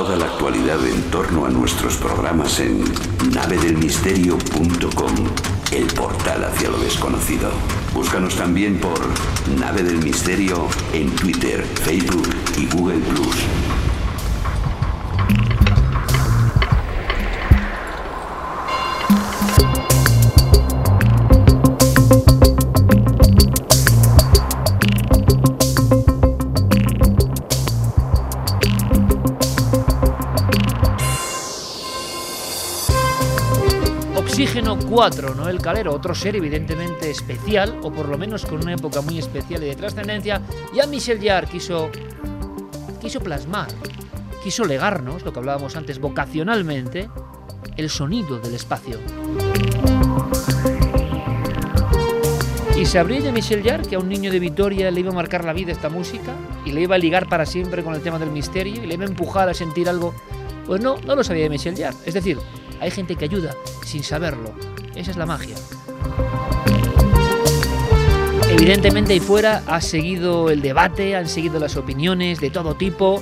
Toda la actualidad en torno a nuestros programas en navedelmisterio.com, el portal hacia lo desconocido. Búscanos también por Nave del Misterio en Twitter, Facebook y Google+. Oxígeno 4, Noel Calero, otro ser evidentemente especial, o por lo menos con una época muy especial y de trascendencia. Jean-Michel Jarre quiso plasmar, quiso legarnos, lo que hablábamos antes, vocacionalmente, el sonido del espacio. Y sabría Jean-Michel Jarre que a un niño de Vitoria le iba a marcar la vida esta música y le iba a ligar para siempre con el tema del misterio y le iba a empujar a sentir algo. Pues no lo sabía Jean-Michel Jarre. Es decir, hay gente que ayuda sin saberlo. Esa es la magia. Evidentemente ahí fuera ha seguido el debate, han seguido las opiniones de todo tipo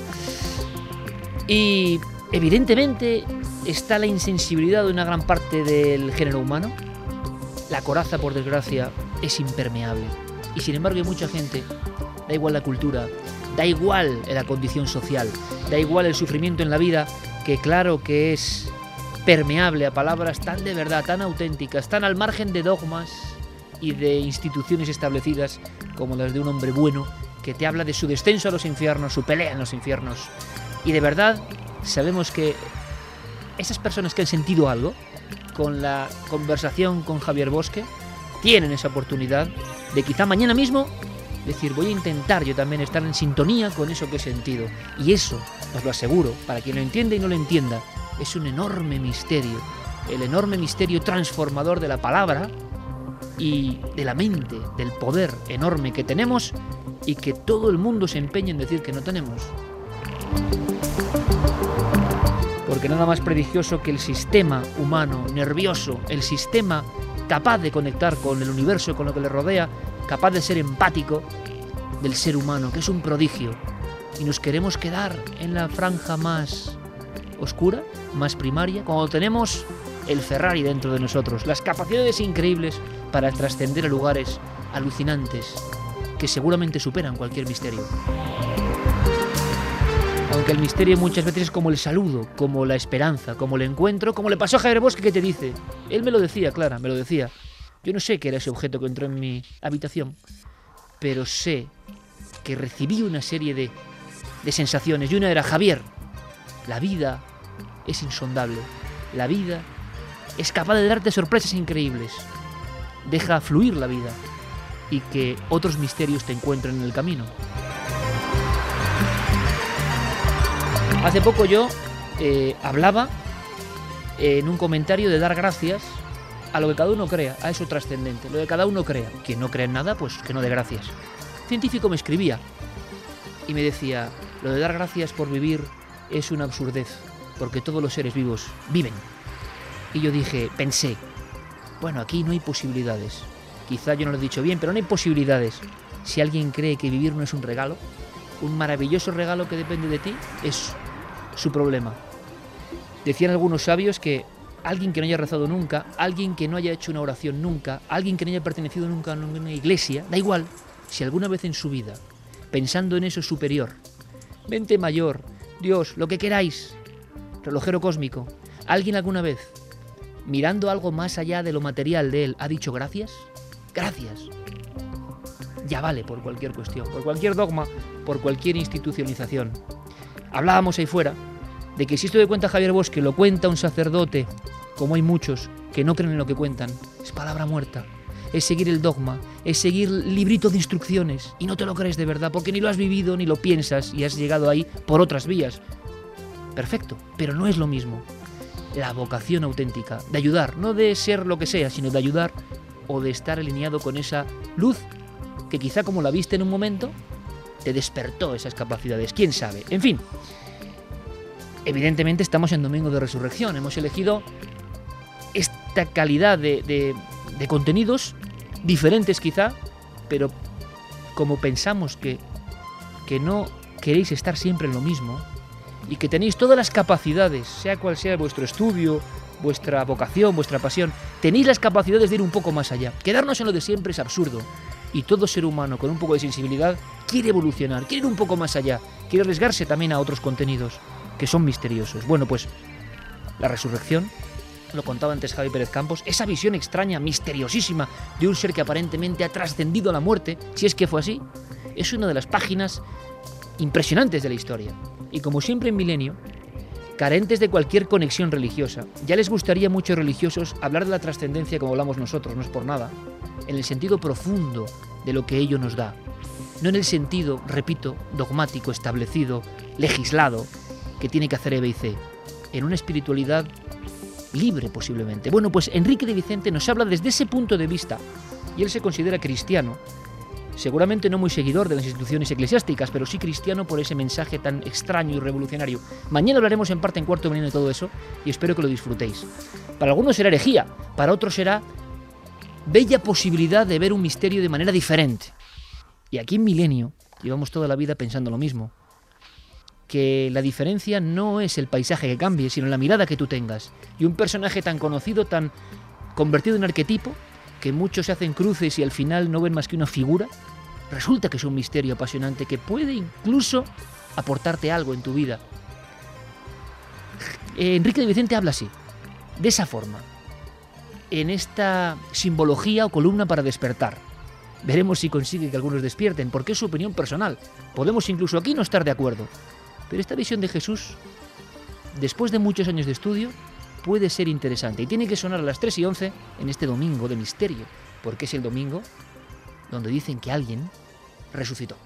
y evidentemente está la insensibilidad de una gran parte del género humano. La coraza, por desgracia, es impermeable y sin embargo hay mucha gente, da igual la cultura, da igual la condición social, da igual el sufrimiento en la vida, que claro que es permeable a palabras tan de verdad, tan auténticas, tan al margen de dogmas y de instituciones establecidas como las de un hombre bueno que te habla de su descenso a los infiernos, su pelea en los infiernos. Y de verdad sabemos que esas personas que han sentido algo con la conversación con Javier Bosque tienen esa oportunidad de quizá mañana mismo decir, voy a intentar yo también estar en sintonía con eso que he sentido. Y eso, os lo aseguro, para quien lo entienda y no lo entienda, es un enorme misterio, el enorme misterio transformador de la palabra y de la mente, del poder enorme que tenemos y que todo el mundo se empeña en decir que no tenemos. Porque nada más prodigioso que el sistema humano, nervioso, el sistema capaz de conectar con el universo, con lo que le rodea, capaz de ser empático del ser humano, que es un prodigio. Y nos queremos quedar en la franja más oscura, más primaria, cuando tenemos el Ferrari dentro de nosotros, las capacidades increíbles para trascender a lugares alucinantes que seguramente superan cualquier misterio. Aunque el misterio muchas veces es como el saludo, como la esperanza, como el encuentro, como le pasó a Javier Bosque, que te dice, él me lo decía, Clara, me lo decía, yo no sé qué era ese objeto que entró en mi habitación, pero sé que recibí una serie de sensaciones, y una era, Javier, la vida es insondable, la vida es capaz de darte sorpresas increíbles, deja fluir la vida y que otros misterios te encuentren en el camino. Hace poco yo hablaba en un comentario de dar gracias a lo que cada uno crea, a eso trascendente, lo que cada uno crea. Quien no cree en nada, pues que no dé gracias. Un científico me escribía y me decía, lo de dar gracias por vivir es una absurdez, porque todos los seres vivos viven. Y yo pensé, bueno, aquí no hay posibilidades. Quizá yo no lo he dicho bien, pero no hay posibilidades. Si alguien cree que vivir no es un regalo, un maravilloso regalo que depende de ti, es su problema. Decían algunos sabios que alguien que no haya rezado nunca, alguien que no haya hecho una oración nunca, alguien que no haya pertenecido nunca a una iglesia, da igual, si alguna vez en su vida, pensando en eso superior, mente mayor, Dios, lo que queráis, relojero cósmico, alguien alguna vez, mirando algo más allá de lo material de él, ha dicho gracias, gracias, ya vale por cualquier cuestión, por cualquier dogma, por cualquier institucionalización. Hablábamos ahí fuera de que si esto que cuenta Javier Bosque lo cuenta un sacerdote, como hay muchos que no creen en lo que cuentan, es palabra muerta, es seguir el dogma, es seguir librito de instrucciones y no te lo crees de verdad porque ni lo has vivido ni lo piensas y has llegado ahí por otras vías. Perfecto, pero no es lo mismo. La vocación auténtica de ayudar, no de ser lo que sea, sino de ayudar o de estar alineado con esa luz que quizá como la viste en un momento te despertó esas capacidades, quién sabe. En fin, evidentemente estamos en Domingo de Resurrección, hemos elegido esta calidad de contenidos diferentes quizá, pero como pensamos que no queréis estar siempre en lo mismo, y que tenéis todas las capacidades, sea cual sea vuestro estudio, vuestra vocación, vuestra pasión, tenéis las capacidades de ir un poco más allá. Quedarnos en lo de siempre es absurdo. Y todo ser humano con un poco de sensibilidad quiere evolucionar, quiere ir un poco más allá, quiere arriesgarse también a otros contenidos que son misteriosos. Bueno, pues la resurrección, lo contaba antes Javi Pérez Campos, esa visión extraña, misteriosísima de un ser que aparentemente ha trascendido a la muerte, si es que fue así, es una de las páginas impresionantes de la historia. Y como siempre en Milenio, carentes de cualquier conexión religiosa, ya les gustaría a muchos religiosos hablar de la trascendencia como hablamos nosotros, no es por nada, en el sentido profundo de lo que ello nos da, no en el sentido, repito, dogmático, establecido, legislado, que tiene que hacer EB y C, en una espiritualidad libre posiblemente. Bueno, pues Enrique de Vicente nos habla desde ese punto de vista, y él se considera cristiano, seguramente no muy seguidor de las instituciones eclesiásticas, pero sí cristiano por ese mensaje tan extraño y revolucionario. Mañana hablaremos en parte en Cuarto Milenio de todo eso, y espero que lo disfrutéis. Para algunos será herejía, para otros será bella posibilidad de ver un misterio de manera diferente. Y aquí en Milenio llevamos toda la vida pensando lo mismo, que la diferencia no es el paisaje que cambie, sino la mirada que tú tengas. Y un personaje tan conocido, tan convertido en arquetipo, que muchos se hacen cruces y al final no ven más que una figura, resulta que es un misterio apasionante que puede incluso aportarte algo en tu vida. Enrique de Vicente habla así, de esa forma, en esta simbología o columna para despertar. Veremos si consigue que algunos despierten, porque es su opinión personal. Podemos incluso aquí no estar de acuerdo. Pero esta visión de Jesús, después de muchos años de estudio, puede ser interesante. Y tiene que sonar a las 3:11 en este domingo de misterio, porque es el domingo donde dicen que alguien resucitó.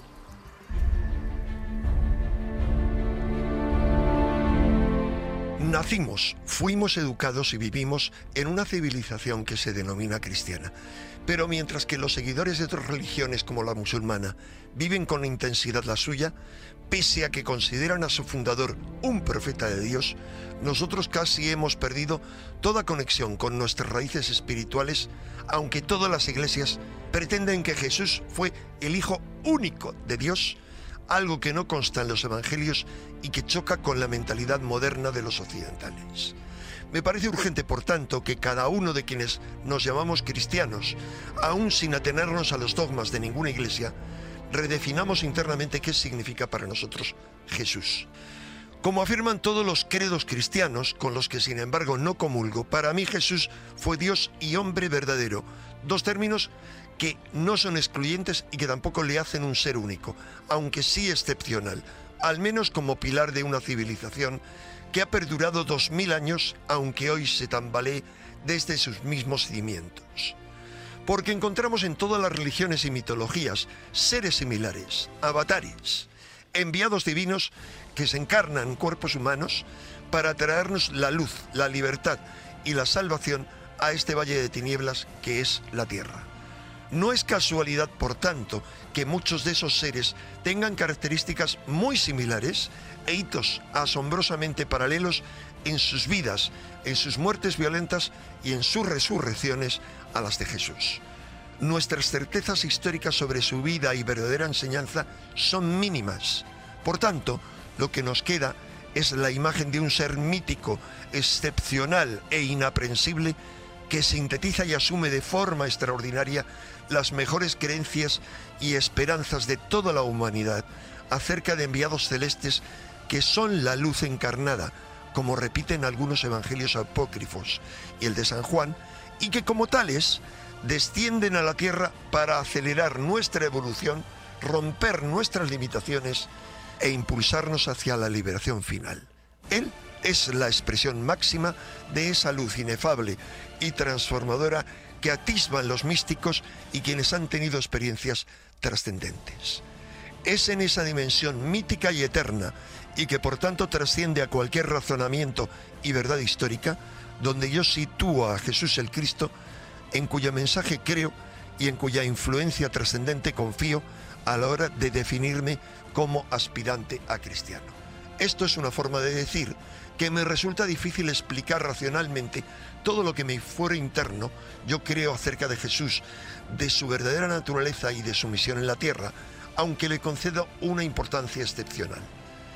Nacimos, fuimos educados y vivimos en una civilización que se denomina cristiana. Pero mientras que los seguidores de otras religiones como la musulmana viven con intensidad la suya, pese a que consideran a su fundador un profeta de Dios, nosotros casi hemos perdido toda conexión con nuestras raíces espirituales, aunque todas las iglesias pretenden que Jesús fue el Hijo único de Dios, algo que no consta en los evangelios y que choca con la mentalidad moderna de los occidentales. Me parece urgente, por tanto, que cada uno de quienes nos llamamos cristianos, aún sin atenernos a los dogmas de ninguna iglesia, redefinamos internamente qué significa para nosotros Jesús. Como afirman todos los credos cristianos, con los que sin embargo no comulgo, para mí Jesús fue Dios y hombre verdadero, dos términos que no son excluyentes y que tampoco le hacen un ser único, aunque sí excepcional, al menos como pilar de una civilización que ha perdurado 2000 años, aunque hoy se tambalee desde sus mismos cimientos. Porque encontramos en todas las religiones y mitologías seres similares, avatares, enviados divinos que se encarnan en cuerpos humanos para traernos la luz, la libertad y la salvación a este valle de tinieblas que es la tierra. No es casualidad, por tanto, que muchos de esos seres tengan características muy similares e hitos asombrosamente paralelos en sus vidas, en sus muertes violentas y en sus resurrecciones a las de Jesús. Nuestras certezas históricas sobre su vida y verdadera enseñanza son mínimas. Por tanto, lo que nos queda es la imagen de un ser mítico, excepcional e inaprensible que sintetiza y asume de forma extraordinaria las mejores creencias y esperanzas de toda la humanidad acerca de enviados celestes que son la luz encarnada, como repiten algunos evangelios apócrifos y el de San Juan, y que como tales descienden a la tierra para acelerar nuestra evolución, romper nuestras limitaciones e impulsarnos hacia la liberación final. Él es la expresión máxima de esa luz inefable y transformadora que atisban los místicos y quienes han tenido experiencias trascendentes. Es en esa dimensión mítica y eterna, y que por tanto trasciende a cualquier razonamiento y verdad histórica, donde yo sitúo a Jesús el Cristo, en cuyo mensaje creo y en cuya influencia trascendente confío a la hora de definirme como aspirante a cristiano. Esto es una forma de decir que me resulta difícil explicar racionalmente todo lo que mi fuero interno yo creo acerca de Jesús, de su verdadera naturaleza y de su misión en la tierra, aunque le concedo una importancia excepcional.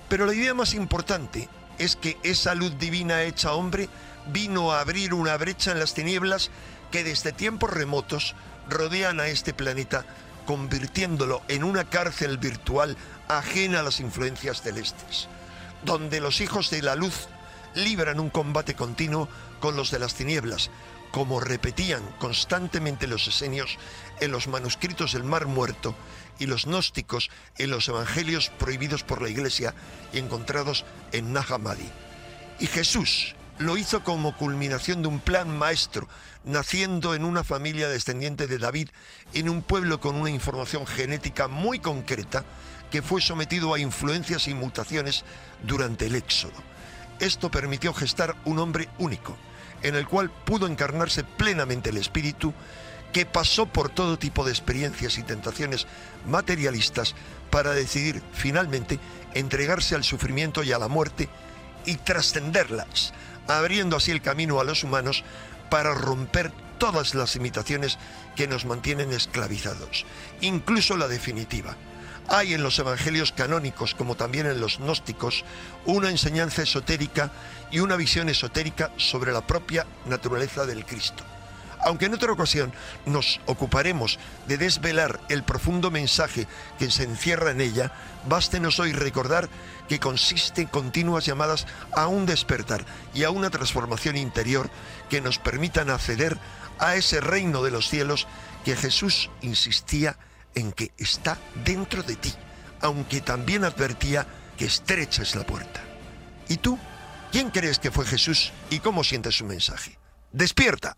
Pero la idea más importante es que esa luz divina hecha hombre vino a abrir una brecha en las tinieblas que desde tiempos remotos rodean a este planeta, convirtiéndolo en una cárcel virtual ajena a las influencias celestes, donde los hijos de la luz libran un combate continuo con los de las tinieblas, como repetían constantemente los esenios en los manuscritos del Mar Muerto y los gnósticos en los evangelios prohibidos por la Iglesia y encontrados en Nag Hammadi. Y Jesús lo hizo como culminación de un plan maestro, naciendo en una familia descendiente de David, en un pueblo con una información genética muy concreta, que fue sometido a influencias y mutaciones durante el Éxodo. Esto permitió gestar un hombre único, en el cual pudo encarnarse plenamente el espíritu, que pasó por todo tipo de experiencias y tentaciones materialistas para decidir finalmente entregarse al sufrimiento y a la muerte y trascenderlas, abriendo así el camino a los humanos para romper todas las limitaciones que nos mantienen esclavizados, incluso la definitiva. Hay en los evangelios canónicos, como también en los gnósticos, una enseñanza esotérica y una visión esotérica sobre la propia naturaleza del Cristo. Aunque en otra ocasión nos ocuparemos de desvelar el profundo mensaje que se encierra en ella, bástenos hoy recordar que consiste en continuas llamadas a un despertar y a una transformación interior que nos permitan acceder a ese reino de los cielos que Jesús insistía en que está dentro de ti, aunque también advertía que estrecha es la puerta. ¿Y tú? ¿Quién crees que fue Jesús y cómo sientes su mensaje? ¡Despierta!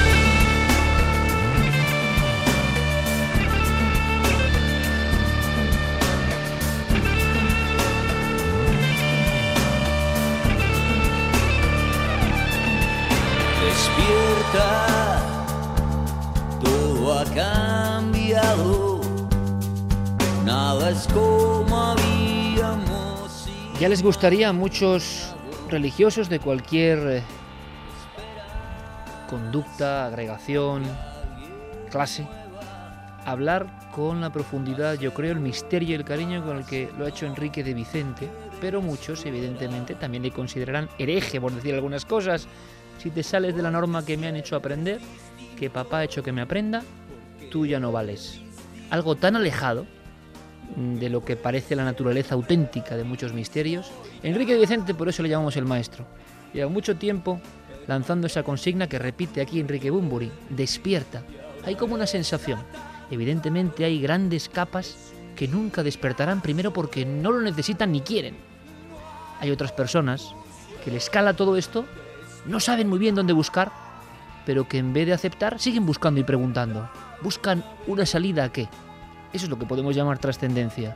Despierta, todo ha cambiado, nada es como habíamos. Ya les gustaría a muchos religiosos de cualquier conducta, agregación, clase, hablar con la profundidad, yo creo, el misterio y el cariño con el que lo ha hecho Enrique de Vicente, pero muchos, evidentemente, también le considerarán hereje, por decir algunas cosas. Si te sales de la norma que me han hecho aprender, que papá ha hecho que me aprenda, tú ya no vales. Algo tan alejado de lo que parece la naturaleza auténtica de muchos misterios. Enrique de Vicente, por eso le llamamos el maestro. Lleva mucho tiempo lanzando esa consigna que repite aquí Enrique Bunbury: despierta. Hay como una sensación. Evidentemente hay grandes capas que nunca despertarán, primero porque no lo necesitan ni quieren. Hay otras personas que les cala todo esto, no saben muy bien dónde buscar, pero que en vez de aceptar siguen buscando y preguntando. Buscan una salida a qué. Eso es lo que podemos llamar trascendencia.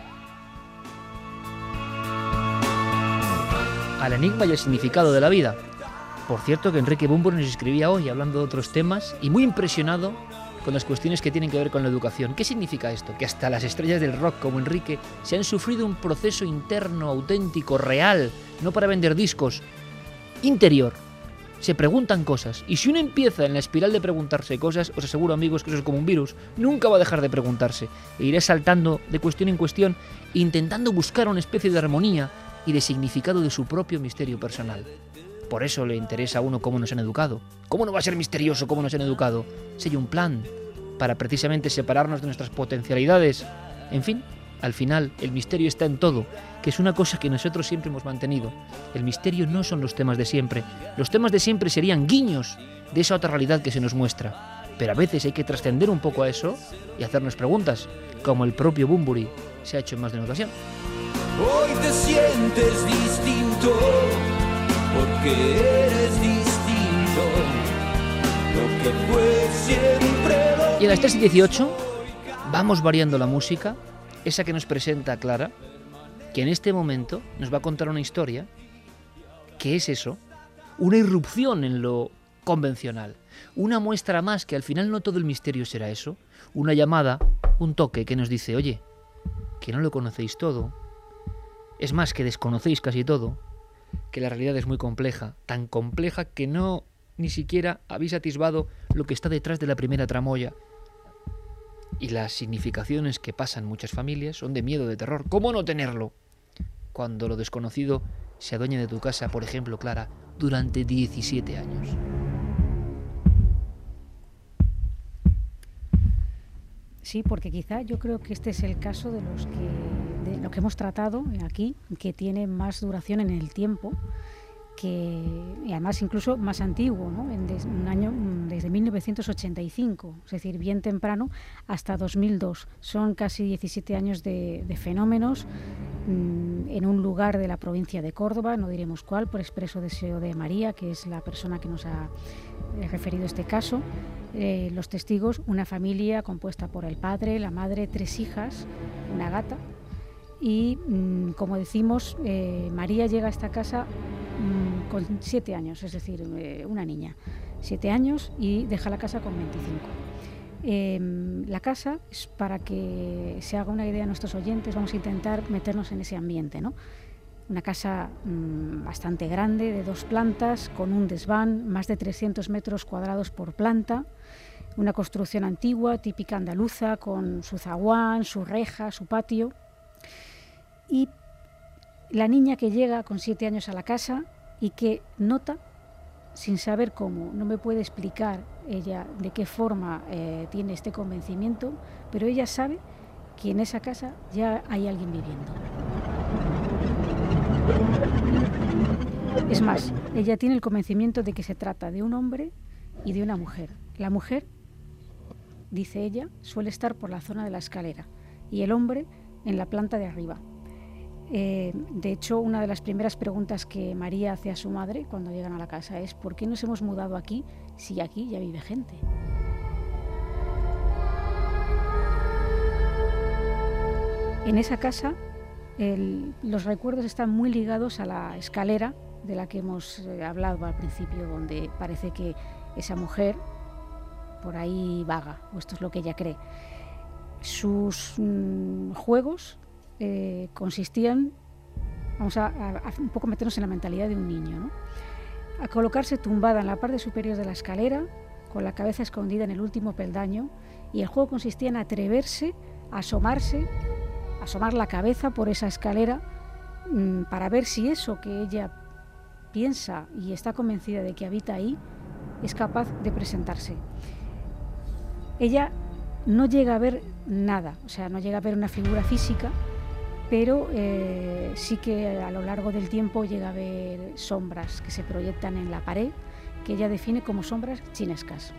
Al enigma y el significado de la vida. Por cierto, que Enrique Bunbury nos escribía hoy hablando de otros temas y muy impresionado con las cuestiones que tienen que ver con la educación. ¿Qué significa esto? Que hasta las estrellas del rock como Enrique se han sufrido un proceso interno, auténtico, real, no para vender discos, interior. Se preguntan cosas, y si uno empieza en la espiral de preguntarse cosas, os aseguro, amigos, que eso es como un virus, nunca va a dejar de preguntarse, e iré saltando de cuestión en cuestión, intentando buscar una especie de armonía y de significado de su propio misterio personal. Por eso le interesa a uno cómo nos han educado. ¿Cómo no va a ser misterioso cómo nos han educado? Si hay un plan para precisamente separarnos de nuestras potencialidades. En fin, al final, el misterio está en todo, que es una cosa que nosotros siempre hemos mantenido. El misterio no son los temas de siempre. Los temas de siempre serían guiños de esa otra realidad que se nos muestra. Pero a veces hay que trascender un poco a eso y hacernos preguntas, como el propio Bunbury se ha hecho en más de una ocasión. Hoy te sientes distinto, porque eres distinto, lo que fue siempre. Y a las 3:18 vamos variando la música, esa que nos presenta Clara, que en este momento nos va a contar una historia. ¿Qué es eso? Una irrupción en lo convencional, una muestra más que al final no todo el misterio será eso, una llamada, un toque que nos dice: oye, que no lo conocéis todo, es más, que desconocéis casi todo, que la realidad es muy compleja, tan compleja que no ni siquiera habéis atisbado lo que está detrás de la primera tramoya. Y las significaciones que pasan muchas familias son de miedo, de terror. ¿Cómo no tenerlo? cuando lo desconocido se adueña de tu casa, por ejemplo, Clara, durante 17 años? Sí, porque quizá yo creo que este es el caso de lo que hemos tratado aquí, que tiene más duración en el tiempo, y además incluso más antiguo, ¿no? Desde 1985, es decir, bien temprano, hasta 2002. Son casi 17 años de fenómenos en un lugar de la provincia de Córdoba, no diremos cuál, por expreso deseo de María, que es la persona que nos ha referido este caso. Los testigos, una familia compuesta por el padre, la madre, 3 hijas, una gata. Y, como decimos, María llega a esta casa con 7 años, es decir, una niña, 7 años, y deja la casa con 25. La casa, es para que se haga una idea a nuestros oyentes, vamos a intentar meternos en ese ambiente, ¿no? Una casa bastante grande, de 2 plantas, con un desván, más de 300 metros cuadrados por planta, una construcción antigua, típica andaluza, con su zaguán, su reja, su patio. Y la niña que llega con 7 años a la casa y que nota, sin saber cómo, no me puede explicar ella de qué forma tiene este convencimiento, pero ella sabe que en esa casa ya hay alguien viviendo. Es más, ella tiene el convencimiento de que se trata de un hombre y de una mujer. La mujer, dice ella, suele estar por la zona de la escalera y el hombre en la planta de arriba. De hecho, una de las primeras preguntas que María hace a su madre cuando llegan a la casa es: ¿por qué nos hemos mudado aquí si aquí ya vive gente? En esa casa los recuerdos están muy ligados a la escalera de la que hemos hablado al principio, donde parece que esa mujer por ahí vaga, o esto es lo que ella cree. Sus juegos consistían, vamos a un poco meternos en la mentalidad de un niño, ¿no? A colocarse tumbada en la parte superior de la escalera, con la cabeza escondida en el último peldaño, y el juego consistía en atreverse a asomar la cabeza por esa escalera para ver si eso que ella piensa y está convencida de que habita ahí es capaz de presentarse. Ella no llega a ver nada, o sea, no llega a ver una figura física, pero sí que a lo largo del tiempo llega a ver sombras que se proyectan en la pared, que ella define como sombras chinescas.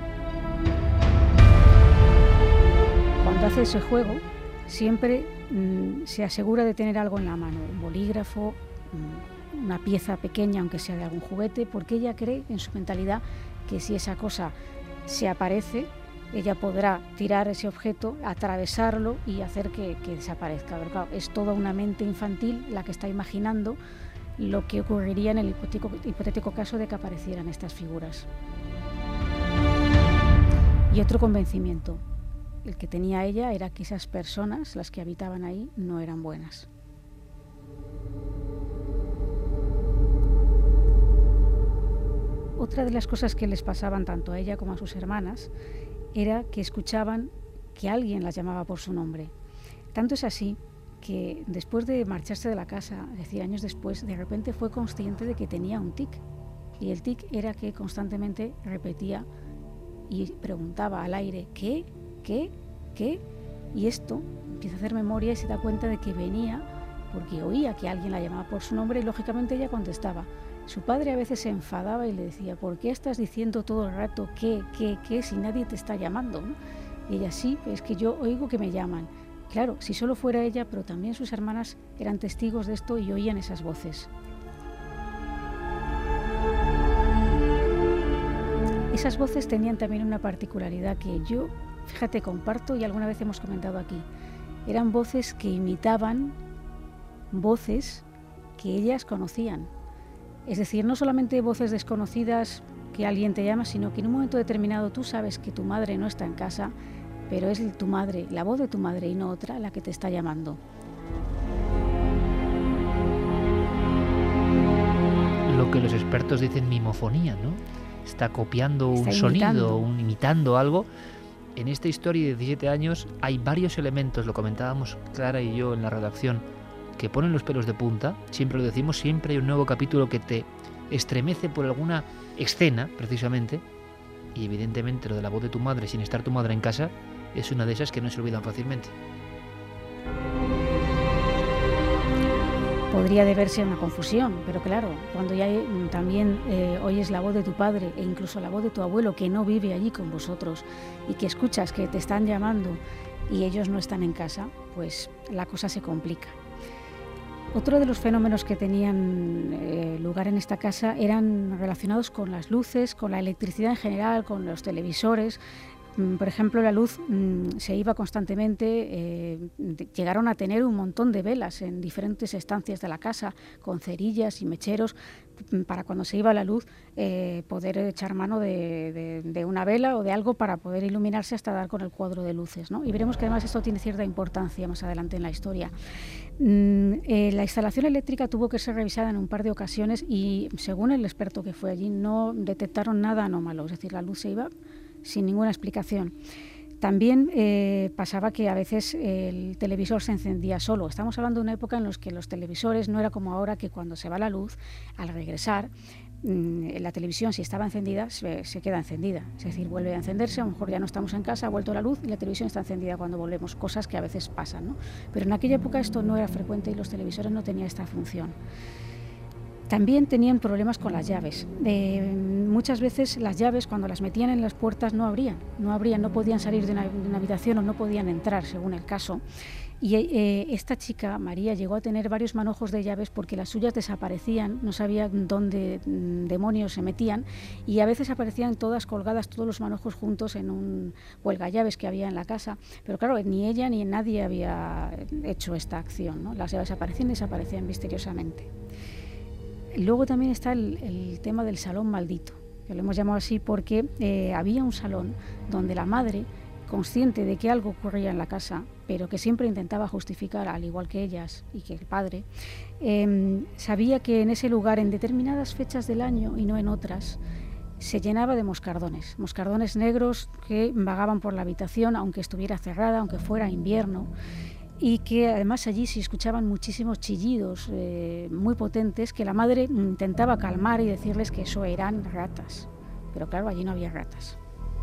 Cuando hace ese juego, siempre se asegura de tener algo en la mano, un bolígrafo, una pieza pequeña, aunque sea de algún juguete, porque ella cree en su mentalidad que si esa cosa se aparece, ella podrá tirar ese objeto, atravesarlo y hacer que desaparezca. Pero claro, es toda una mente infantil la que está imaginando lo que ocurriría en el hipotético caso de que aparecieran estas figuras. Y otro convencimiento, el que tenía ella, era que esas personas, las que habitaban ahí, no eran buenas. Otra de las cosas que les pasaban tanto a ella como a sus hermanas era que escuchaban que alguien las llamaba por su nombre. Tanto es así que después de marcharse de la casa, es decir, años después, de repente fue consciente de que tenía un tic. Y el tic era que constantemente repetía y preguntaba al aire: ¿qué? ¿Qué? ¿Qué? Y esto empieza a hacer memoria y se da cuenta de que venía porque oía que alguien la llamaba por su nombre y lógicamente ella contestaba. Su padre a veces se enfadaba y le decía: ¿por qué estás diciendo todo el rato qué, si nadie te está llamando, ¿no? Y ella: sí, es que yo oigo que me llaman. Claro, si solo fuera ella, pero también sus hermanas eran testigos de esto y oían esas voces. Esas voces tenían también una particularidad que yo, fíjate, comparto y alguna vez hemos comentado aquí. Eran voces que imitaban voces que ellas conocían. Es decir, no solamente voces desconocidas que alguien te llama, sino que en un momento determinado tú sabes que tu madre no está en casa, pero es tu madre, la voz de tu madre y no otra, la que te está llamando. Lo que los expertos dicen mimofonía, ¿no? Está copiando un sonido, imitando algo. En esta historia de 17 años hay varios elementos, lo comentábamos Clara y yo en la redacción, que ponen los pelos de punta, siempre lo decimos, siempre hay un nuevo capítulo que te estremece por alguna escena, precisamente, y evidentemente lo de la voz de tu madre sin estar tu madre en casa es una de esas que no se olvidan fácilmente. Podría deberse a una confusión, pero claro, cuando ya también oyes la voz de tu padre e incluso la voz de tu abuelo que no vive allí con vosotros y que escuchas que te están llamando y ellos no están en casa, pues la cosa se complica. Otro de los fenómenos que tenían lugar en esta casa eran relacionados con las luces, con la electricidad en general, con los televisores. Por ejemplo, la luz se iba constantemente, llegaron a tener un montón de velas en diferentes estancias de la casa, con cerillas y mecheros, para cuando se iba la luz poder echar mano de una vela o de algo para poder iluminarse hasta dar con el cuadro de luces, ¿no? Y veremos que además esto tiene cierta importancia más adelante en la historia. La instalación eléctrica tuvo que ser revisada en un par de ocasiones y, según el experto que fue allí, no detectaron nada anómalo, es decir, la luz se iba sin ninguna explicación. También pasaba que a veces el televisor se encendía solo. Estamos hablando de una época en la que los televisores no era como ahora, que cuando se va la luz, al regresar, la televisión, si estaba encendida, se queda encendida. Es decir, vuelve a encenderse, a lo mejor ya no estamos en casa, ha vuelto la luz y la televisión está encendida cuando volvemos, cosas que a veces pasan, ¿no? Pero en aquella época esto no era frecuente y los televisores no tenían esta función. También tenían problemas con las llaves. Muchas veces las llaves, cuando las metían en las puertas, no abrían, no podían salir de una habitación o no podían entrar, según el caso. Y esta chica, María, llegó a tener varios manojos de llaves porque las suyas desaparecían, no sabía dónde demonios se metían, y a veces aparecían todas colgadas, todos los manojos juntos en un huelgallaves que había en la casa. Pero claro, ni ella ni nadie había hecho esta acción, ¿no? Las llaves aparecían y desaparecían misteriosamente. Luego también está el tema del salón maldito, que lo hemos llamado así porque había un salón donde la madre, consciente de que algo ocurría en la casa, pero que siempre intentaba justificar, al igual que ellas y que el padre, sabía que en ese lugar, en determinadas fechas del año y no en otras, se llenaba de moscardones negros que vagaban por la habitación, aunque estuviera cerrada, aunque fuera invierno, y que además allí se escuchaban muchísimos chillidos muy potentes que la madre intentaba calmar y decirles que eso eran ratas, pero claro, allí no había ratas.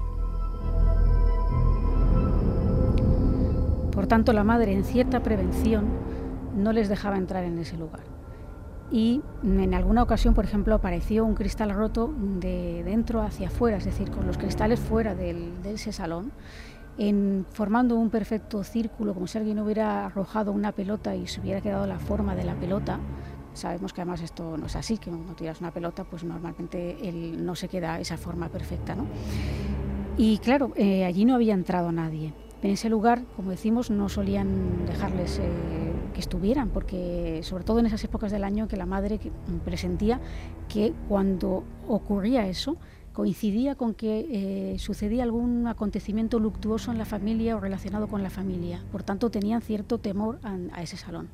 Por tanto, la madre, en cierta prevención, no les dejaba entrar en ese lugar. Y en alguna ocasión, por ejemplo, apareció un cristal roto de dentro hacia afuera, es decir, con los cristales fuera de ese salón, formando un perfecto círculo, como si alguien hubiera arrojado una pelota y se hubiera quedado la forma de la pelota. Sabemos que además esto no es así, que cuando tiras una pelota, pues normalmente no se queda esa forma perfecta, ¿no? Y claro, allí no había entrado nadie. En ese lugar, como decimos, no solían dejarles que estuvieran, porque sobre todo en esas épocas del año que la madre presentía que cuando ocurría eso, coincidía con que sucedía algún acontecimiento luctuoso en la familia o relacionado con la familia. Por tanto, tenían cierto temor a ese salón.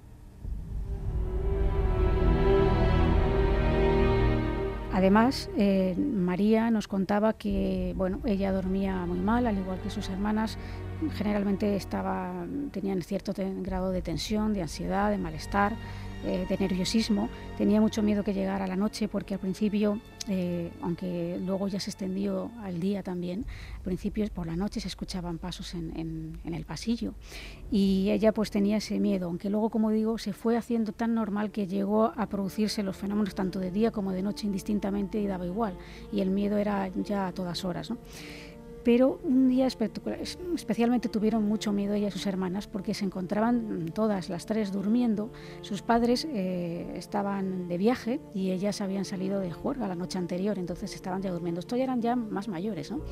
Además, María nos contaba que ella dormía muy mal, al igual que sus hermanas. Generalmente tenían cierto grado de tensión, de ansiedad, de malestar, de nerviosismo. Tenía mucho miedo que llegara la noche porque al principio, aunque luego ya se extendió al día también, al principio por la noche se escuchaban pasos en el pasillo y ella pues tenía ese miedo, aunque luego, como digo, se fue haciendo tan normal que llegó a producirse los fenómenos tanto de día como de noche indistintamente y daba igual, y el miedo era ya a todas horas, ¿no? Pero un día especialmente tuvieron mucho miedo ella y sus hermanas porque se encontraban todas las tres durmiendo. Sus padres estaban de viaje y ellas habían salido de juerga la noche anterior, entonces estaban ya durmiendo. Estos ya eran ya más mayores, ¿no?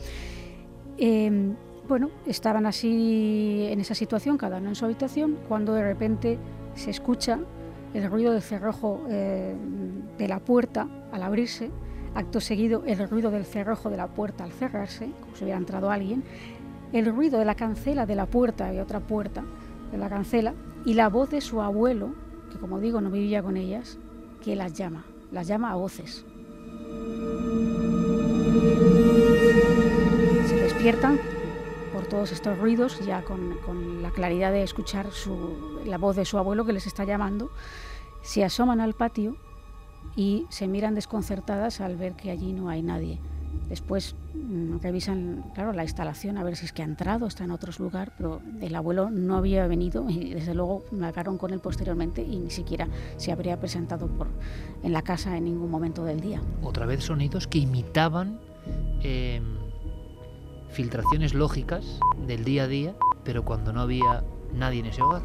Estaban así en esa situación, cada uno en su habitación, cuando de repente se escucha el ruido del cerrojo de la puerta al abrirse. Acto seguido, el ruido del cerrojo de la puerta al cerrarse, como si hubiera entrado alguien, el ruido de la cancela de la puerta, había otra puerta de la cancela, y la voz de su abuelo, que como digo no vivía con ellas, que las llama a voces. Se despiertan por todos estos ruidos, ya con la claridad de escuchar la voz de su abuelo que les está llamando, se asoman al patio y se miran desconcertadas al ver que allí no hay nadie. Después revisan, claro, la instalación a ver si es que ha entrado, está en otro lugar, pero el abuelo no había venido y desde luego me hablaron con él posteriormente y ni siquiera se habría presentado en la casa en ningún momento del día. Otra vez sonidos que imitaban filtraciones lógicas del día a día, pero cuando no había nadie en ese hogar.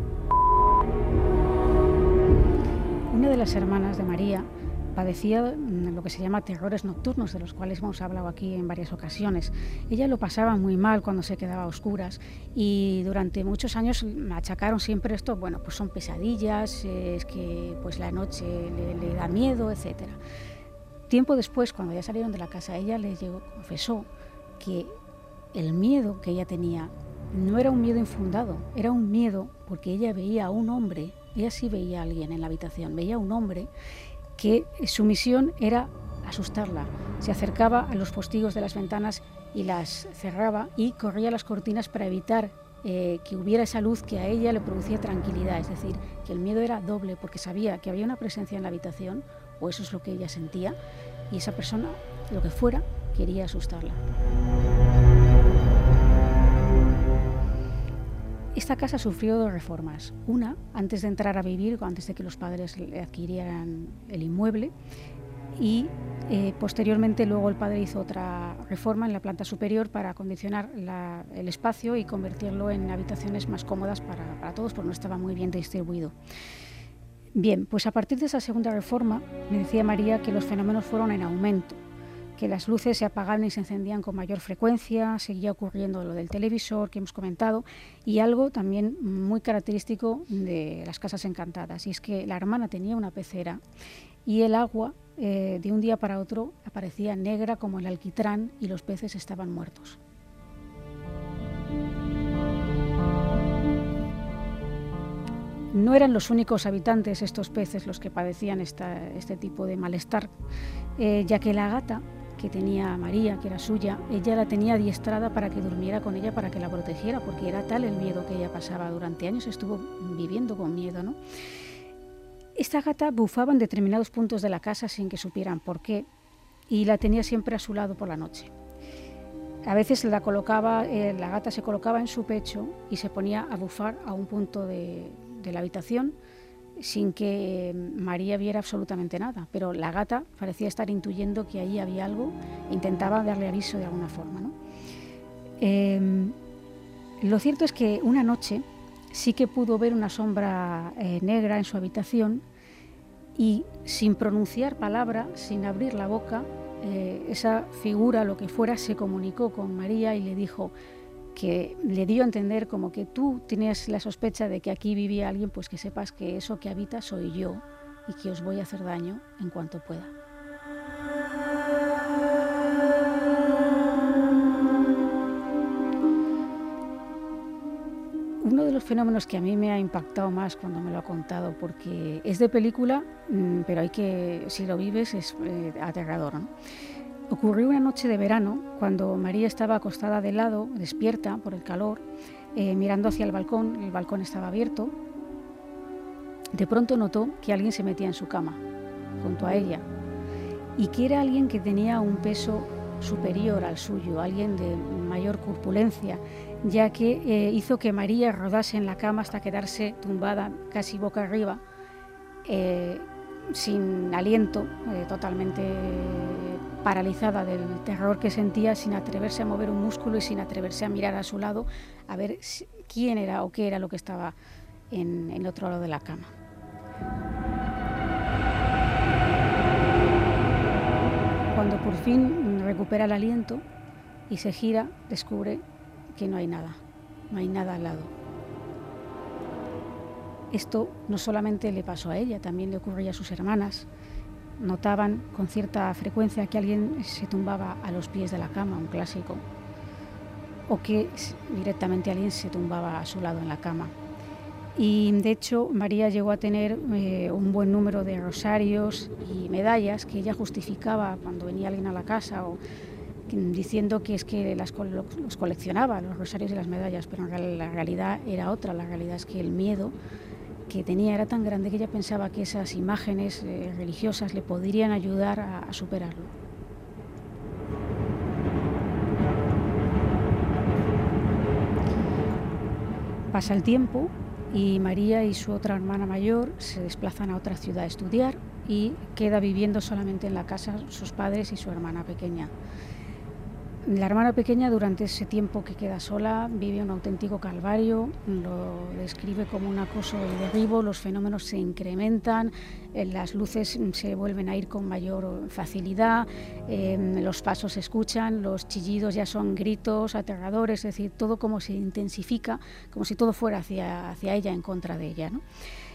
Una de las hermanas de María padecía lo que se llama terrores nocturnos, de los cuales hemos hablado aquí en varias ocasiones. Ella lo pasaba muy mal cuando se quedaba a oscuras y durante muchos años me achacaron siempre esto, bueno, pues son pesadillas, es que pues la noche le da miedo, etcétera. Tiempo después, cuando ya salieron de la casa, ella confesó que el miedo que ella tenía no era un miedo infundado, era un miedo porque ella veía a un hombre, ella sí veía a alguien en la habitación, veía a un hombre que su misión era asustarla. Se acercaba a los postigos de las ventanas y las cerraba y corría las cortinas para evitar que hubiera esa luz que a ella le producía tranquilidad. Es decir, que el miedo era doble porque sabía que había una presencia en la habitación, o eso es lo que ella sentía, y esa persona, lo que fuera, quería asustarla. Esta casa sufrió 2 reformas. Una, antes de entrar a vivir, antes de que los padres adquirieran el inmueble, y posteriormente luego el padre hizo otra reforma en la planta superior para acondicionar el espacio y convertirlo en habitaciones más cómodas para todos, porque no estaba muy bien distribuido. Bien, pues a partir de esa segunda reforma, me decía María que los fenómenos fueron en aumento, que las luces se apagaban y se encendían con mayor frecuencia, seguía ocurriendo lo del televisor que hemos comentado, y algo también muy característico de las casas encantadas, y es que la hermana tenía una pecera y el agua de un día para otro aparecía negra como el alquitrán y los peces estaban muertos. No eran los únicos habitantes, estos peces, los que padecían este tipo de malestar, ya que la gata que tenía María, que era suya, ella la tenía adiestrada para que durmiera con ella, para que la protegiera, porque era tal el miedo que ella pasaba. Durante años estuvo viviendo con miedo, ¿no? Esta gata bufaba en determinados puntos de la casa sin que supieran por qué, y la tenía siempre a su lado por la noche. A veces la gata se colocaba en su pecho y se ponía a bufar a un punto de la habitación sin que María viera absolutamente nada, pero la gata parecía estar intuyendo que ahí había algo, intentaba darle aviso de alguna forma, ¿no? Lo cierto es que una noche sí que pudo ver una sombra negra en su habitación y sin pronunciar palabra, sin abrir la boca, esa figura, lo que fuera, se comunicó con María y le dijo, que le dio a entender como que tú tenías la sospecha de que aquí vivía alguien, pues que sepas que eso que habita soy yo y que os voy a hacer daño en cuanto pueda. Uno de los fenómenos que a mí me ha impactado más cuando me lo ha contado, porque es de película, pero si lo vives es aterrador, ¿no? Ocurrió una noche de verano cuando María estaba acostada de lado, despierta por el calor, mirando hacia el balcón estaba abierto. De pronto notó que alguien se metía en su cama, junto a ella, y que era alguien que tenía un peso superior al suyo, alguien de mayor corpulencia, ya que hizo que María rodase en la cama hasta quedarse tumbada casi boca arriba, sin aliento, totalmente paralizada del terror que sentía, sin atreverse a mover un músculo y sin atreverse a mirar a su lado a ver quién era o qué era lo que estaba en el otro lado de la cama. Cuando por fin recupera el aliento y se gira, descubre que no hay nada al lado. Esto no solamente le pasó a ella, también le ocurría a sus hermanas. Notaban con cierta frecuencia que alguien se tumbaba a los pies de la cama, un clásico, o que directamente alguien se tumbaba a su lado en la cama. Y de hecho María llegó a tener un buen número de rosarios y medallas que ella justificaba cuando venía alguien a la casa, diciendo que es que los coleccionaba, los rosarios y las medallas, pero la realidad era otra. La realidad es que el miedo que tenía era tan grande que ella pensaba que esas imágenes religiosas le podrían ayudar a superarlo. Pasa el tiempo y María y su otra hermana mayor se desplazan a otra ciudad a estudiar y queda viviendo solamente en la casa sus padres y su hermana pequeña. La hermana pequeña, durante ese tiempo que queda sola, vive un auténtico calvario, lo describe como un acoso y derribo, los fenómenos se incrementan, las luces se vuelven a ir con mayor facilidad, los pasos se escuchan, los chillidos ya son gritos aterradores, es decir, todo como se intensifica, como si todo fuera hacia ella, en contra de ella, ¿no?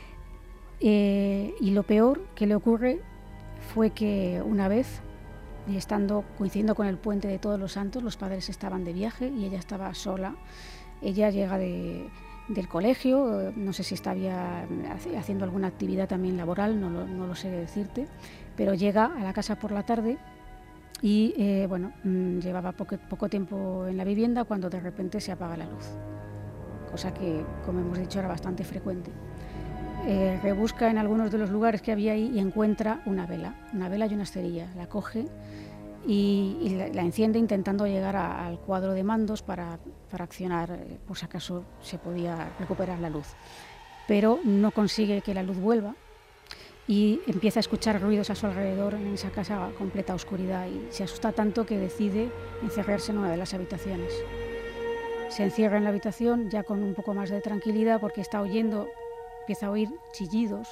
Y lo peor que le ocurre fue que una vez, y coincidiendo con el puente de Todos los Santos, los padres estaban de viaje y ella estaba sola. Ella llega del colegio, no sé si estaba haciendo alguna actividad también laboral, no lo sé decirte, pero llega a la casa por la tarde y llevaba poco tiempo en la vivienda cuando de repente se apaga la luz, cosa que, como hemos dicho, era bastante frecuente. Rebusca en algunos de los lugares que había ahí y encuentra una vela y una cerilla. La coge y la enciende intentando llegar al cuadro de mandos para accionar, por si acaso se podía recuperar la luz. Pero no consigue que la luz vuelva y empieza a escuchar ruidos a su alrededor en esa casa a completa oscuridad y se asusta tanto que decide encerrarse en una de las habitaciones. Se encierra en la habitación ya con un poco más de tranquilidad porque empieza a oír chillidos,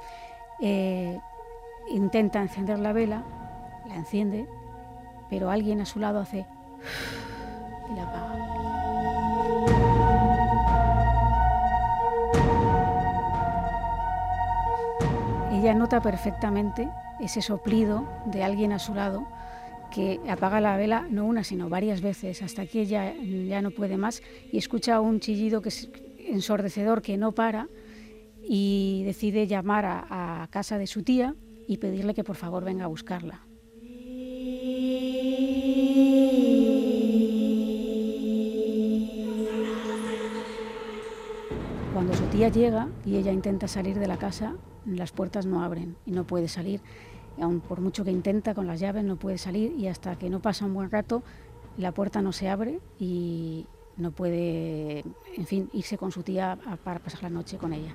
intenta encender la vela, la enciende, pero alguien a su lado hace y la apaga. Ella nota perfectamente ese soplido de alguien a su lado que apaga la vela no una sino varias veces hasta que ella ya no puede más y escucha un chillido que es ensordecedor que no para. Y decide llamar a casa de su tía y pedirle que por favor venga a buscarla. Cuando su tía llega y ella intenta salir de la casa, las puertas no abren y no puede salir. Aun por mucho que intenta con las llaves no puede salir y hasta que no pasa un buen rato la puerta no se abre y no puede, en fin, irse con su tía para pasar la noche con ella.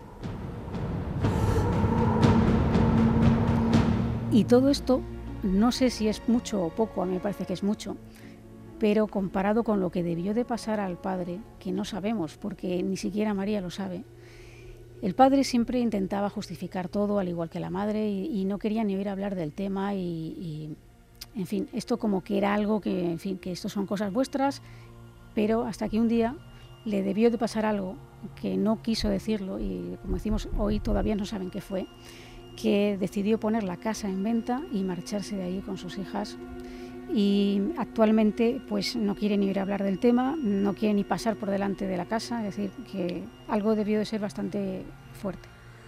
Y todo esto, no sé si es mucho o poco, a mí me parece que es mucho, pero comparado con lo que debió de pasar al padre, que no sabemos, porque ni siquiera María lo sabe, el padre siempre intentaba justificar todo, al igual que la madre, y no quería ni oír hablar del tema, y en fin, esto como que era algo que, en fin, que esto son cosas vuestras, pero hasta que un día le debió de pasar algo que no quiso decirlo, y como decimos hoy todavía no saben qué fue, que decidió poner la casa en venta y marcharse de ahí con sus hijas y actualmente pues no quiere ni oír hablar del tema, no quiere ni pasar por delante de la casa, es decir, que algo debió de ser bastante fuerte.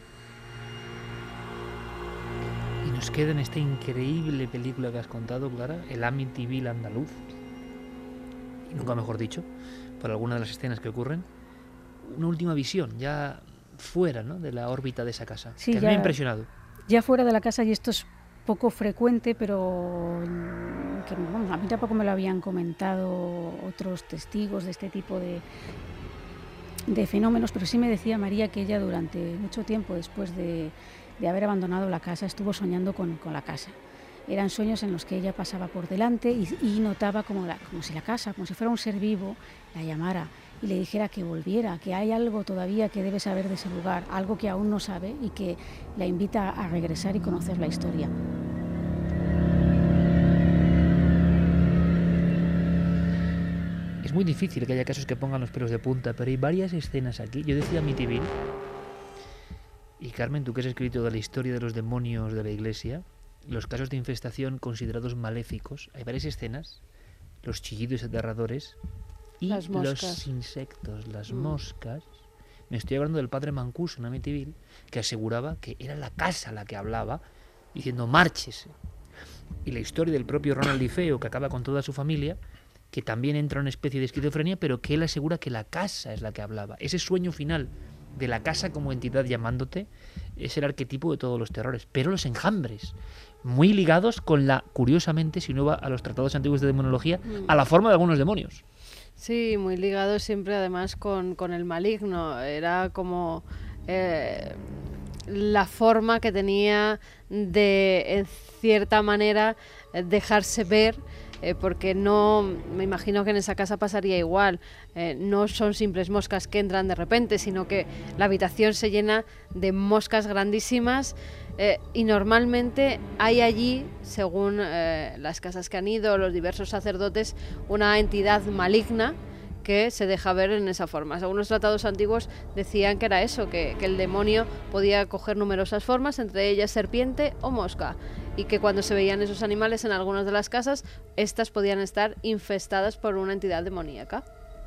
Y nos queda en esta increíble película que has contado, Clara, el Amityville andaluz, y nunca mejor dicho, por alguna de las escenas que ocurren, una última visión, ya fuera, ¿no?, de la órbita de esa casa, sí, que me ha impresionado. Ya fuera de la casa, y esto es poco frecuente, pero que, bueno, a mí tampoco me lo habían comentado otros testigos de este tipo de fenómenos, pero sí me decía María que ella durante mucho tiempo después de haber abandonado la casa estuvo soñando con la casa. Eran sueños en los que ella pasaba por delante y notaba como si la casa, como si fuera un ser vivo, la llamara y le dijera que volviera, que hay algo todavía que debe saber de ese lugar, algo que aún no sabe y que la invita a regresar y conocer la historia. Es muy difícil que haya casos que pongan los pelos de punta, pero hay varias escenas aquí. Yo decía Amityville, y Carmen, tú que has escrito de la historia de los demonios de la Iglesia, los casos de infestación considerados maléficos, hay varias escenas, los chillidos aterradores y los insectos, las moscas. Me estoy hablando del padre Mancuso en Amityville, que aseguraba que era la casa la que hablaba, diciendo márchese. y la historia del propio Ronald DeFeo, que acaba con toda su familia, que también entra en una especie de esquizofrenia, pero que él asegura que la casa es la que hablaba. Ese sueño final de la casa como entidad llamándote es el arquetipo de todos los terrores. Pero los enjambres, muy ligados con la, curiosamente, si uno va a los tratados antiguos de demonología, a la forma de algunos demonios. Sí, muy ligado siempre además con el maligno. Era como la forma que tenía de, en cierta manera, dejarse ver, porque no, me imagino que en esa casa pasaría igual. No son simples moscas que entran de repente, sino que la habitación se llena de moscas grandísimas, y normalmente hay allí, según las casas que han ido, los diversos sacerdotes, una entidad maligna que se deja ver en esa forma. Algunos tratados antiguos decían que era eso, que el demonio podía coger numerosas formas, entre ellas serpiente o mosca, y que cuando se veían esos animales en algunas de las casas, estas podían estar infestadas por una entidad demoníaca.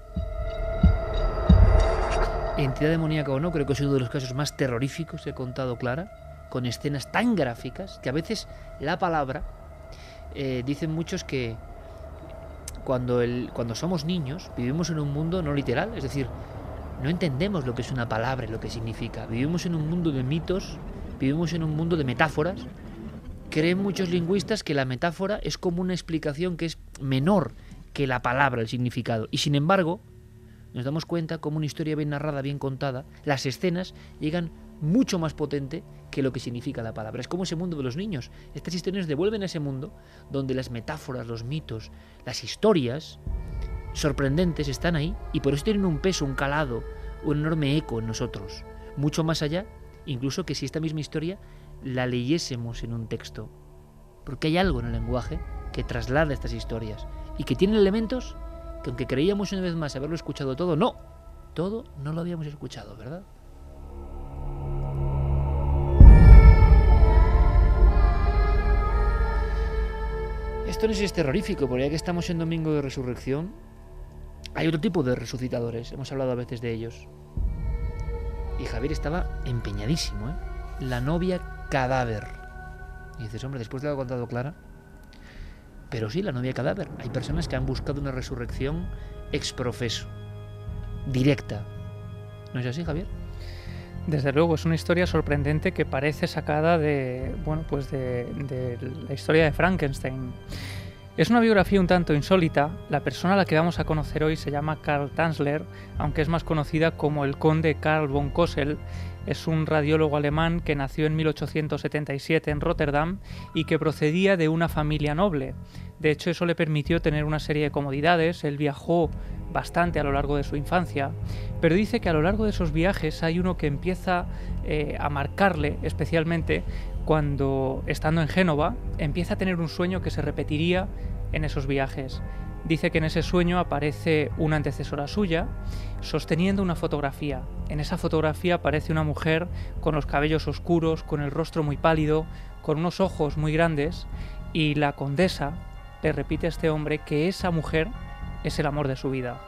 Entidad demoníaca o no, creo que es uno de los casos más terroríficos que he contado, Clara, con escenas tan gráficas que a veces la palabra, dicen muchos que cuando somos niños vivimos en un mundo no literal, es decir, no entendemos lo que es una palabra y lo que significa. Vivimos en un mundo de mitos, vivimos en un mundo de metáforas. Creen muchos lingüistas que la metáfora es como una explicación que es menor que la palabra, el significado. Y sin embargo, nos damos cuenta como una historia bien narrada, bien contada, las escenas llegan mucho más potente que lo que significa la palabra. Es como ese mundo de los niños. Estas historias nos devuelven a ese mundo donde las metáforas, los mitos, las historias sorprendentes están ahí y por eso tienen un peso, un calado, un enorme eco en nosotros. Mucho más allá, incluso que si esta misma historia la leyésemos en un texto. Porque hay algo en el lenguaje que traslada estas historias y que tienen elementos que, aunque creíamos una vez más haberlo escuchado todo no lo habíamos escuchado, ¿verdad? Esto no es terrorífico, porque ya que estamos en Domingo de Resurrección, hay otro tipo de resucitadores, hemos hablado a veces de ellos. Y Javier estaba empeñadísimo, ¿eh? La novia cadáver. Y dices, hombre, después de lo que ha contado Clara, pero sí, la novia cadáver. Hay personas que han buscado una resurrección ex profeso, directa. ¿No es así, Javier? Desde luego, es una historia sorprendente que parece sacada de la historia de Frankenstein. Es una biografía un tanto insólita. La persona a la que vamos a conocer hoy se llama Karl Tanzler, aunque es más conocida como el conde Karl von Cosel. Es un radiólogo alemán que nació en 1877 en Rotterdam y que procedía de una familia noble. De hecho, eso le permitió tener una serie de comodidades. Él viajó bastante a lo largo de su infancia, pero dice que a lo largo de esos viajes hay uno que empieza a marcarle especialmente cuando, estando en Génova, empieza a tener un sueño que se repetiría en esos viajes. Dice que en ese sueño aparece una antecesora suya sosteniendo una fotografía. En esa fotografía aparece una mujer con los cabellos oscuros, con el rostro muy pálido, con unos ojos muy grandes, y la condesa le repite a este hombre que esa mujer es el amor de su vida.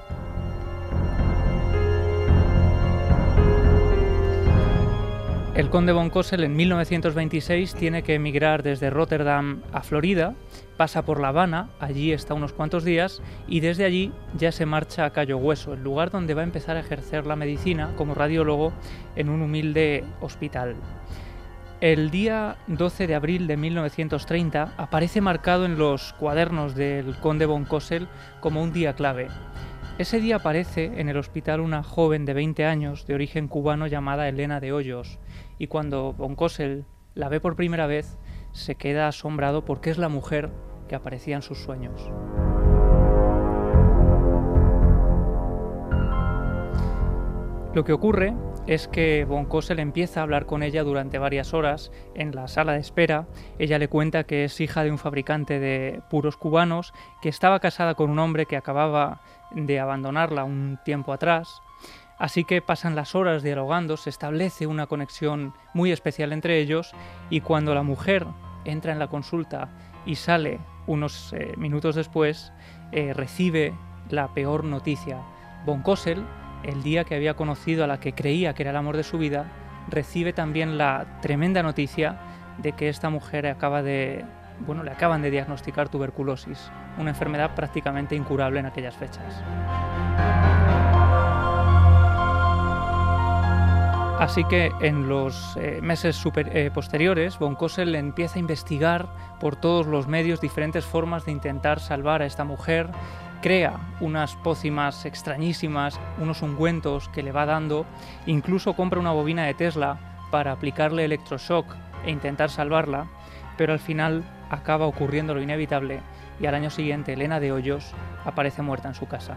El conde von Cosel en 1926 tiene que emigrar desde Rotterdam a Florida, pasa por La Habana, allí está unos cuantos días y desde allí ya se marcha a Cayo Hueso, el lugar donde va a empezar a ejercer la medicina como radiólogo en un humilde hospital. El día 12 de abril de 1930 aparece marcado en los cuadernos del conde von Cosel como un día clave. Ese día aparece en el hospital una joven de 20 años de origen cubano llamada Elena de Hoyos, y cuando von Cosel la ve por primera vez se queda asombrado porque es la mujer que aparecía en sus sueños. Lo que ocurre es que von Cosel empieza a hablar con ella durante varias horas en la sala de espera. Ella le cuenta que es hija de un fabricante de puros cubanos, que estaba casada con un hombre que acababa de abandonarla un tiempo atrás. Así que pasan las horas dialogando, se establece una conexión muy especial entre ellos y cuando la mujer entra en la consulta y sale unos minutos después, recibe la peor noticia. Von Cosel, el día que había conocido a la que creía que era el amor de su vida, recibe también la tremenda noticia de que esta mujer acaba de bueno, le acaban de diagnosticar tuberculosis, una enfermedad prácticamente incurable en aquellas fechas. Así que en los meses posteriores, von Kossel empieza a investigar por todos los medios diferentes formas de intentar salvar a esta mujer, crea unas pócimas extrañísimas, unos ungüentos que le va dando, incluso compra una bobina de Tesla para aplicarle electroshock e intentar salvarla, pero al final acaba ocurriendo lo inevitable y al año siguiente Elena de Hoyos aparece muerta en su casa.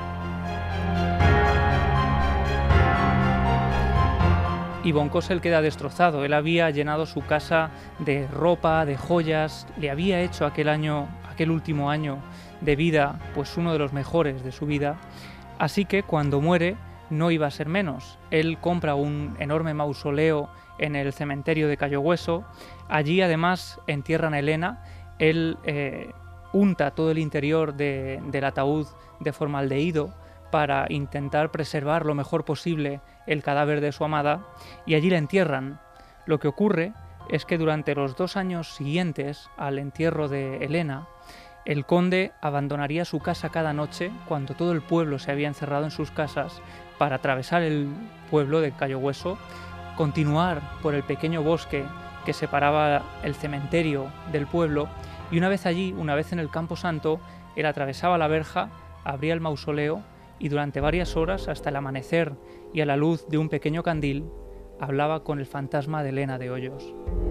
Y von Kossel queda destrozado. Él había llenado su casa de ropa, de joyas, le había hecho aquel último año de vida, pues uno de los mejores de su vida. Así que cuando muere no iba a ser menos. Él compra un enorme mausoleo en el cementerio de Cayo Hueso. Allí además entierran a Elena. Él unta todo el interior del ataúd de formaldehído para intentar preservar lo mejor posible el cadáver de su amada, y allí la entierran. Lo que ocurre es que durante los 2 años siguientes al entierro de Elena, el conde abandonaría su casa cada noche cuando todo el pueblo se había encerrado en sus casas para atravesar el pueblo de Cayo Hueso, continuar por el pequeño bosque que separaba el cementerio del pueblo, y una vez allí, una vez en el Campo Santo, él atravesaba la verja, abría el mausoleo y durante varias horas, hasta el amanecer y a la luz de un pequeño candil, hablaba con el fantasma de Elena de Hoyos.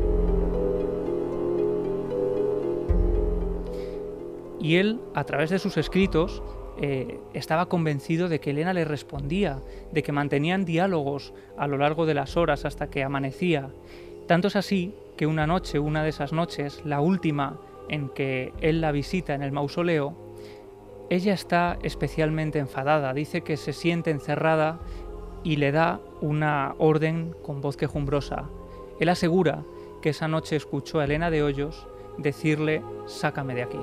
Y él, a través de sus escritos, estaba convencido de que Elena le respondía, de que mantenían diálogos a lo largo de las horas hasta que amanecía. Tanto es así que una de esas noches, la última en que él la visita en el mausoleo, ella está especialmente enfadada, dice que se siente encerrada y le da una orden con voz quejumbrosa. Él asegura que esa noche escuchó a Elena de Hoyos decirle: «Sácame de aquí».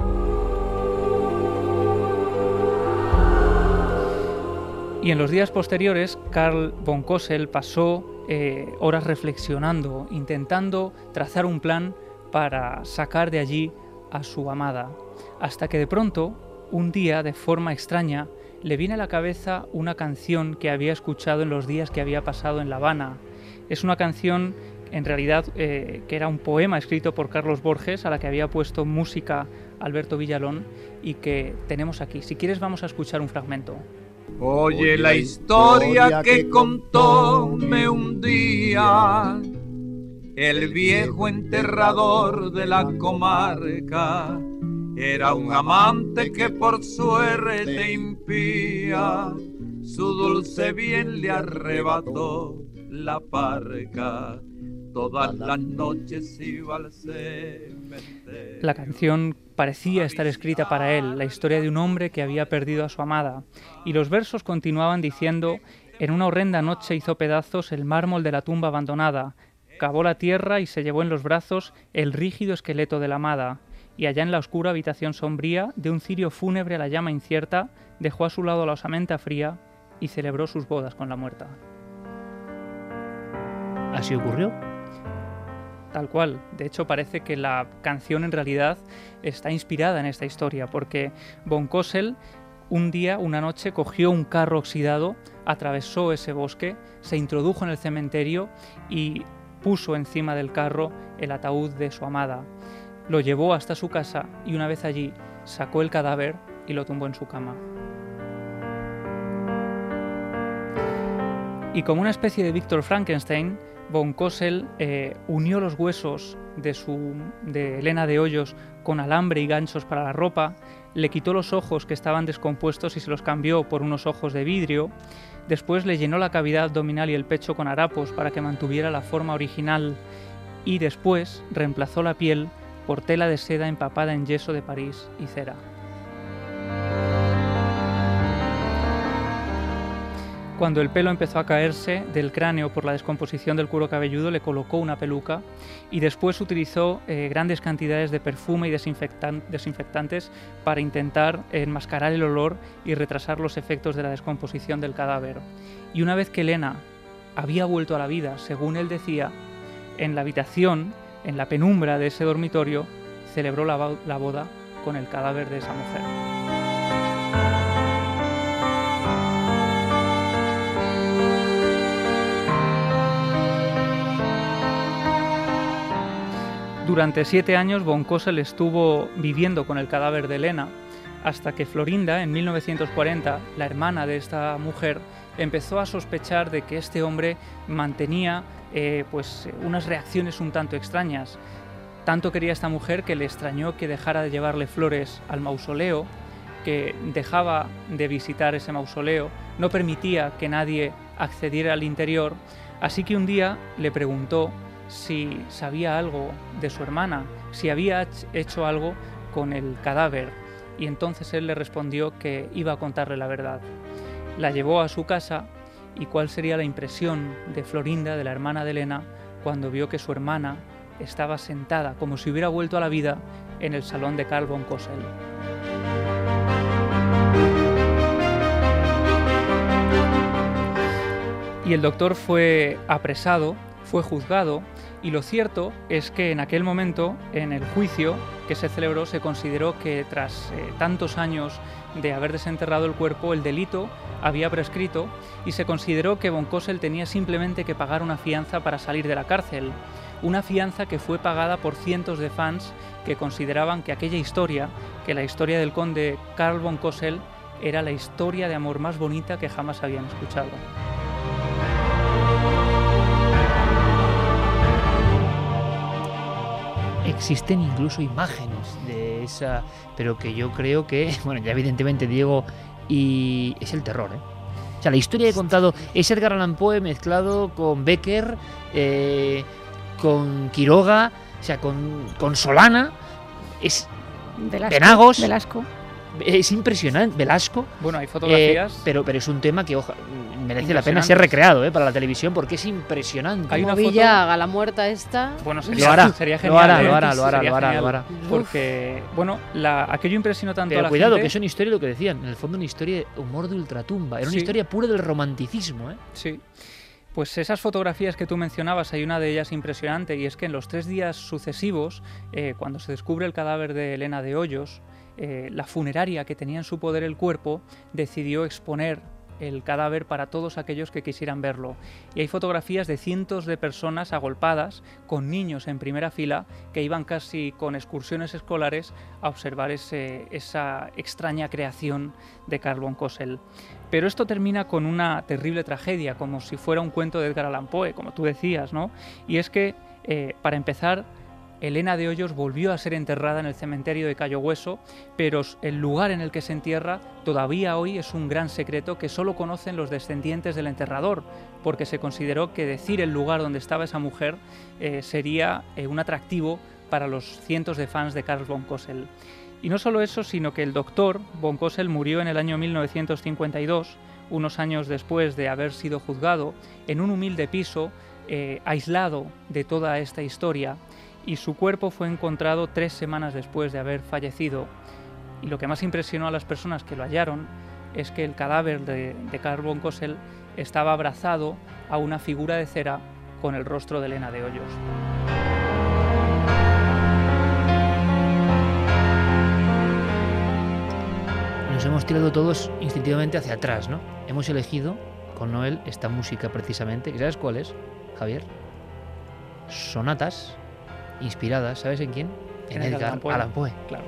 Y en los días posteriores, Carl von Kossel pasó horas reflexionando, intentando trazar un plan para sacar de allí a su amada, hasta que de pronto, un día, de forma extraña, le viene a la cabeza una canción que había escuchado en los días que había pasado en La Habana. Es una canción, en realidad, que era un poema escrito por Carlos Borges, a la que había puesto música Alberto Villalón, y que tenemos aquí. Si quieres, vamos a escuchar un fragmento. Oye la historia que contóme un día el viejo enterrador de la comarca. Era un amante que por suerte impía su dulce bien le arrebató la parca. Todas las noches iba al cementerio. La canción parecía estar escrita para él, la historia de un hombre que había perdido a su amada, y los versos continuaban diciendo: en una horrenda noche hizo pedazos el mármol de la tumba abandonada, cavó la tierra y se llevó en los brazos el rígido esqueleto de la amada, y allá en la oscura habitación sombría de un cirio fúnebre a la llama incierta, dejó a su lado la osamenta fría y celebró sus bodas con la muerta. ¿Así ocurrió? Tal cual. De hecho, parece que la canción en realidad está inspirada en esta historia, porque von Kossel un día, una noche, cogió un carro oxidado, atravesó ese bosque, se introdujo en el cementerio y puso encima del carro el ataúd de su amada. Lo llevó hasta su casa y una vez allí sacó el cadáver y lo tumbó en su cama. Y como una especie de Víctor Frankenstein, von Kossel unió los huesos de Elena de Hoyos con alambre y ganchos para la ropa, le quitó los ojos que estaban descompuestos y se los cambió por unos ojos de vidrio, después le llenó la cavidad abdominal y el pecho con harapos para que mantuviera la forma original y después reemplazó la piel por tela de seda empapada en yeso de París y cera. Cuando el pelo empezó a caerse del cráneo por la descomposición del cuero cabelludo, le colocó una peluca y después utilizó grandes cantidades de perfume y desinfectantes para intentar enmascarar el olor y retrasar los efectos de la descomposición del cadáver. Y una vez que Elena había vuelto a la vida, según él decía, en la habitación, en la penumbra de ese dormitorio, celebró la boda con el cadáver de esa mujer. Durante 7 años von Cosel estuvo viviendo con el cadáver de Elena, hasta que Florinda, en 1940, la hermana de esta mujer, empezó a sospechar de que este hombre mantenía unas reacciones un tanto extrañas. Tanto quería esta mujer que le extrañó que dejara de llevarle flores al mausoleo, que dejaba de visitar ese mausoleo, no permitía que nadie accediera al interior, así que un día le preguntó si sabía algo de su hermana, si había hecho algo con el cadáver, y entonces él le respondió que iba a contarle la verdad. La llevó a su casa, y cuál sería la impresión de Florinda, de la hermana de Elena, cuando vio que su hermana estaba sentada como si hubiera vuelto a la vida en el salón de Carl von Cosel. Y el doctor fue apresado, fue juzgado, y lo cierto es que en aquel momento, en el juicio que se celebró, se consideró que tras tantos años de haber desenterrado el cuerpo, el delito había prescrito, y se consideró que von Cosel tenía simplemente que pagar una fianza para salir de la cárcel. Una fianza que fue pagada por cientos de fans que consideraban que aquella historia, que la historia del conde Carl von Cosel, era la historia de amor más bonita que jamás habían escuchado. Existen incluso imágenes de esa, pero que yo creo que, bueno, ya evidentemente Diego, y es el terror, ¿eh? O sea, la historia que he contado es Edgar Allan Poe mezclado con Becker, con Quiroga, o sea, con Solana, es Penagos, Velasco. Es impresionante, Velasco. Bueno, hay fotografías. Pero es un tema que merece la pena ser recreado para la televisión, porque es impresionante. Hay una Villa haga la muerta esta. Bueno, sería genial. Lo hará. Porque, bueno, aquello impresionó tanto pero a la cuidado, gente. que es una historia, lo que decían, en el fondo una historia de humor de ultratumba. Era una historia pura del romanticismo, ¿eh? Sí. Pues esas fotografías que tú mencionabas, hay una de ellas impresionante, y es que en los 3 días sucesivos, cuando se descubre el cadáver de Elena de Hoyos, la funeraria que tenía en su poder el cuerpo decidió exponer el cadáver para todos aquellos que quisieran verlo. Y hay fotografías de cientos de personas agolpadas, con niños en primera fila, que iban casi con excursiones escolares a observar esa extraña creación de Carl von Cosel. Pero esto termina con una terrible tragedia, como si fuera un cuento de Edgar Allan Poe, como tú decías, ¿no? Y es que, para empezar, Elena de Hoyos volvió a ser enterrada en el cementerio de Cayo Hueso, pero el lugar en el que se entierra todavía hoy es un gran secreto que solo conocen los descendientes del enterrador, porque se consideró que decir el lugar donde estaba esa mujer sería un atractivo para los cientos de fans de Carl von Cosel. Y no solo eso, sino que el doctor von Cosel murió en el año 1952, unos años después de haber sido juzgado, en un humilde piso, aislado de toda esta historia, y su cuerpo fue encontrado 3 semanas después de haber fallecido. Y lo que más impresionó a las personas que lo hallaron es que el cadáver de Carl von Cosel estaba abrazado a una figura de cera con el rostro de Elena de Hoyos. Nos hemos tirado todos instintivamente hacia atrás, ¿no? Hemos elegido con Noel esta música precisamente, ¿y sabes cuál es, Javier? Sonatas inspiradas, ¿sabes en quién? En Edgar Allan Poe. Claro.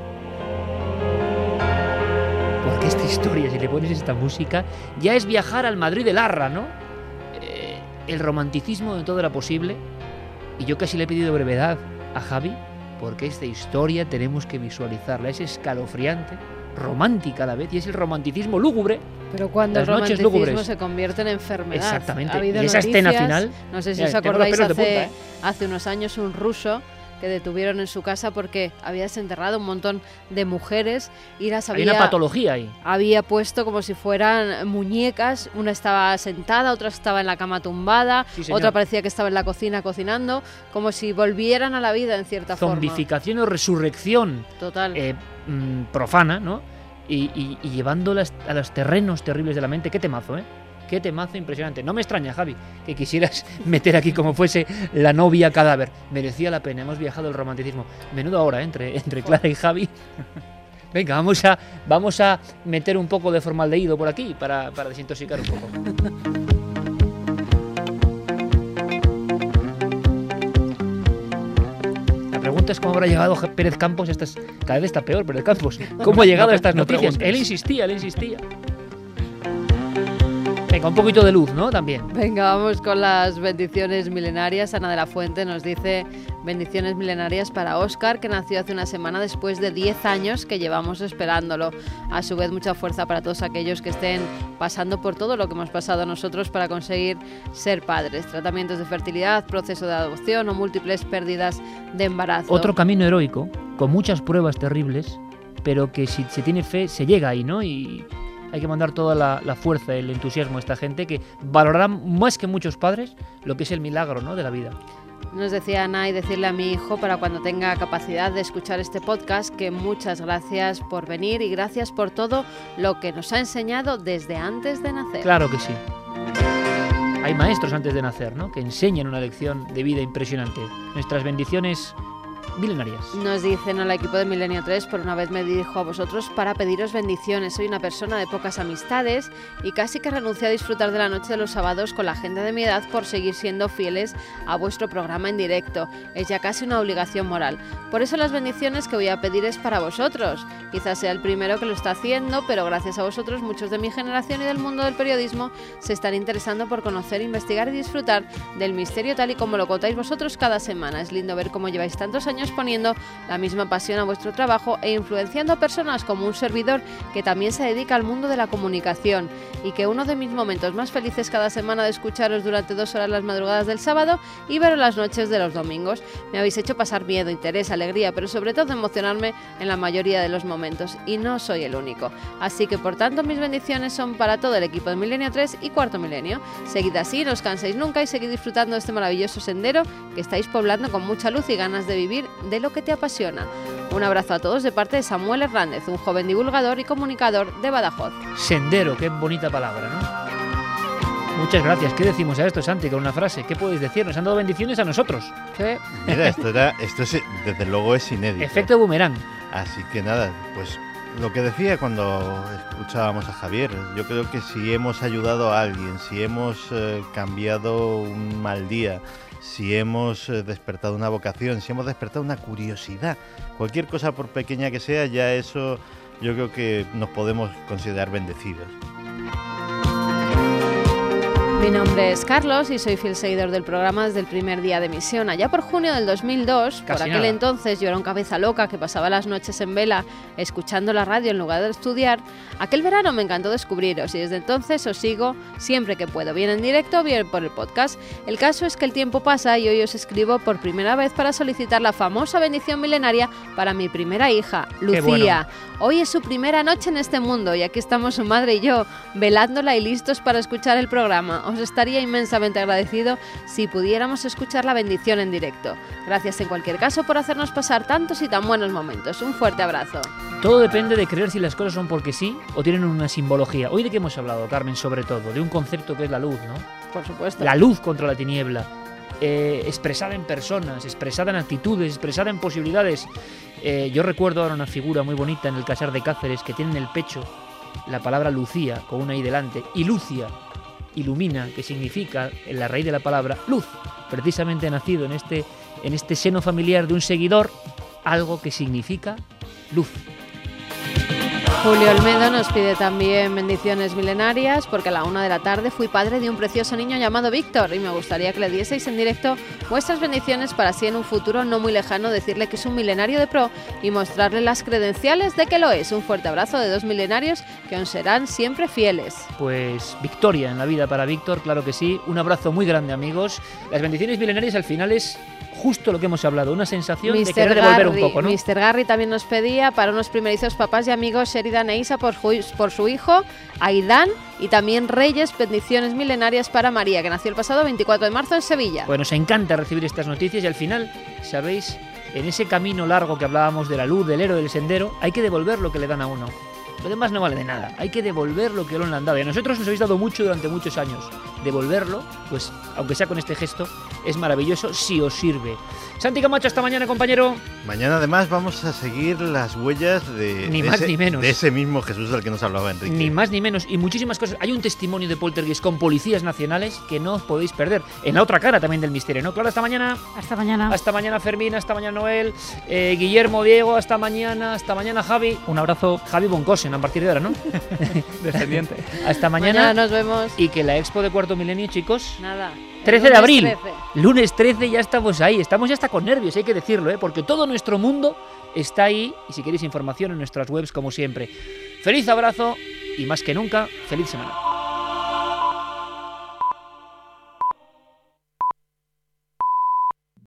Porque esta historia, si le pones esta música, ya es viajar al Madrid de Larra, ¿no? El romanticismo de todo era posible, y yo casi le he pedido brevedad a Javi, porque esta historia tenemos que visualizarla, es escalofriante, romántica a la vez, y es el romanticismo lúgubre. Pero cuando el romanticismo se convierte en enfermedad. Exactamente. Ha habido y esa escena final, no sé si os acordáis, hace unos años un ruso que detuvieron en su casa porque había desenterrado un montón de mujeres y las había... Hay una patología ahí. Había puesto como si fueran muñecas, una estaba sentada, otra estaba en la cama tumbada, otra parecía que estaba en la cocina cocinando, como si volvieran a la vida en cierta forma. Zombificación o resurrección total, profana, ¿no? Y llevándolas a los terrenos terribles de la mente. Qué temazo, ¿eh? Qué temazo impresionante. No me extraña, Javi, que quisieras meter aquí como fuese la novia cadáver. Merecía la pena, hemos viajado el romanticismo. Menudo ahora, entre Clara y Javi. Venga, vamos a meter un poco de formaldehído por aquí para desintoxicar un poco. La pregunta es cómo habrá llegado Pérez Campos. Cada vez está peor Pérez Campos. ¿Cómo ha llegado a estas noticias? Él insistía. Venga, un poquito de luz, ¿no? También. Venga, vamos con las bendiciones milenarias. Ana de la Fuente nos dice: bendiciones milenarias para Óscar, que nació hace una semana después de 10 años que llevamos esperándolo. A su vez, mucha fuerza para todos aquellos que estén pasando por todo lo que hemos pasado nosotros para conseguir ser padres. Tratamientos de fertilidad, proceso de adopción o múltiples pérdidas de embarazo. Otro camino heroico, con muchas pruebas terribles, pero que si se tiene fe, se llega ahí, ¿no? Y hay que mandar toda la fuerza, el entusiasmo a esta gente que valorará más que muchos padres lo que es el milagro, ¿no?, de la vida. Nos decía Ana, y decirle a mi hijo, para cuando tenga capacidad de escuchar este podcast, que muchas gracias por venir y gracias por todo lo que nos ha enseñado desde antes de nacer. Claro que sí. Hay maestros antes de nacer, ¿no?, que enseñan una lección de vida impresionante. Nuestras bendiciones milenarias. Nos dicen al equipo de Milenio 3: por una vez me dirijo a vosotros para pediros bendiciones. Soy una persona de pocas amistades y casi que renuncié a disfrutar de la noche de los sábados con la gente de mi edad por seguir siendo fieles a vuestro programa en directo. Es ya casi una obligación moral. Por eso las bendiciones que voy a pedir es para vosotros. Quizás sea el primero que lo está haciendo, pero gracias a vosotros muchos de mi generación y del mundo del periodismo se están interesando por conocer, investigar y disfrutar del misterio tal y como lo contáis vosotros cada semana. Es lindo ver cómo lleváis tantos años poniendo la misma pasión a vuestro trabajo e influenciando a personas como un servidor que también se dedica al mundo de la comunicación, y que uno de mis momentos más felices cada semana de escucharos durante 2 horas las madrugadas del sábado y veros las noches de los domingos. Me habéis hecho pasar miedo, interés, alegría, pero sobre todo emocionarme en la mayoría de los momentos, y no soy el único. Así que por tanto mis bendiciones son para todo el equipo de Milenio 3 y Cuarto Milenio. Seguid así, no os canséis nunca y seguid disfrutando de este maravilloso sendero que estáis poblando con mucha luz y ganas de vivir de lo que te apasiona. Un abrazo a todos de parte de Samuel Hernández, un joven divulgador y comunicador de Badajoz. Sendero, qué bonita palabra, ¿no? Muchas gracias. ¿Qué decimos a esto, Santi, con una frase? ¿Qué podéis decir? Nos han dado bendiciones a nosotros. Sí. Mira, esto es, desde luego es inédito. Efecto boomerang. Así que nada, pues lo que decía cuando escuchábamos a Javier, yo creo que si hemos ayudado a alguien, si hemos cambiado un mal día, si hemos despertado una vocación, si hemos despertado una curiosidad, cualquier cosa por pequeña que sea, ya eso yo creo que nos podemos considerar bendecidos. Mi nombre es Carlos y soy fiel seguidor del programa desde el primer día de emisión. Allá por junio del 2002, por aquel entonces yo era un cabeza loca que pasaba las noches en vela escuchando la radio en lugar de estudiar. Aquel verano me encantó descubriros y desde entonces os sigo siempre que puedo, bien en directo, bien por el podcast. El caso es que el tiempo pasa y hoy os escribo por primera vez para solicitar la famosa bendición milenaria para mi primera hija, Lucía. Bueno. Hoy es su primera noche en este mundo y aquí estamos su madre y yo, velándola y listos para escuchar el programa. Os estaría inmensamente agradecido si pudiéramos escuchar la bendición en directo. Gracias en cualquier caso por hacernos pasar tantos y tan buenos momentos. Un fuerte abrazo. Todo depende de creer si las cosas son porque sí o tienen una simbología. Hoy de qué hemos hablado, Carmen, sobre todo, de un concepto que es la luz, ¿no? Por supuesto. La luz contra la tiniebla. Expresada en personas, expresada en actitudes, expresada en posibilidades. Yo recuerdo ahora una figura muy bonita en el Casar de Cáceres que tiene en el pecho la palabra Lucía con una I delante, y Lucia, ilumina, que significa en la raíz de la palabra luz, precisamente nacido en este seno familiar de un seguidor, algo que significa luz. Julio Olmedo nos pide también bendiciones milenarias porque a la 1 de la tarde fui padre de un precioso niño llamado Víctor y me gustaría que le dieseis en directo vuestras bendiciones para así en un futuro no muy lejano decirle que es un milenario de pro y mostrarle las credenciales de que lo es. Un fuerte abrazo de 2 milenarios que aún serán siempre fieles. Pues victoria en la vida para Víctor, claro que sí. Un abrazo muy grande, amigos. Las bendiciones milenarias al final es justo lo que hemos hablado, una sensación de querer devolver un poco, ¿no? Mr. Garry también nos pedía para unos primerizos papás y amigos Sheridan e Isa por su hijo, Aidan, y también Reyes, bendiciones milenarias para María, que nació el pasado 24 de marzo en Sevilla. Pues nos encanta recibir estas noticias y al final, ¿sabéis? En ese camino largo que hablábamos de la luz, del héroe, del sendero, hay que devolver lo que le dan a uno. Lo demás no vale de nada. Hay que devolver lo que os han dado. Y a nosotros nos habéis dado mucho durante muchos años. Devolverlo, pues, aunque sea con este gesto, es maravilloso si os sirve. Santi Camacho, hasta mañana, compañero. Mañana, además, vamos a seguir las huellas de ese mismo Jesús del que nos hablaba Enrique. Ni más ni menos. Y muchísimas cosas. Hay un testimonio de Poltergeist con policías nacionales que no os podéis perder. En la otra cara también del misterio, ¿no? Claro, hasta mañana. Hasta mañana. Hasta mañana, Fermín. Hasta mañana, Noel. Guillermo, Diego, hasta mañana. Hasta mañana, Javi. Un abrazo. Javi Boncosen, a partir de ahora, ¿no? Descendiente. Hasta mañana. Mañana nos vemos. Y que la expo de Cuarto Milenio, chicos. Nada. 13 de abril. 13. Lunes 13, ya estamos ahí. Estamos ya hasta con nervios, hay que decirlo, porque todo nuestro mundo está ahí. Y si queréis información en nuestras webs, como siempre. Feliz abrazo y más que nunca, feliz semana.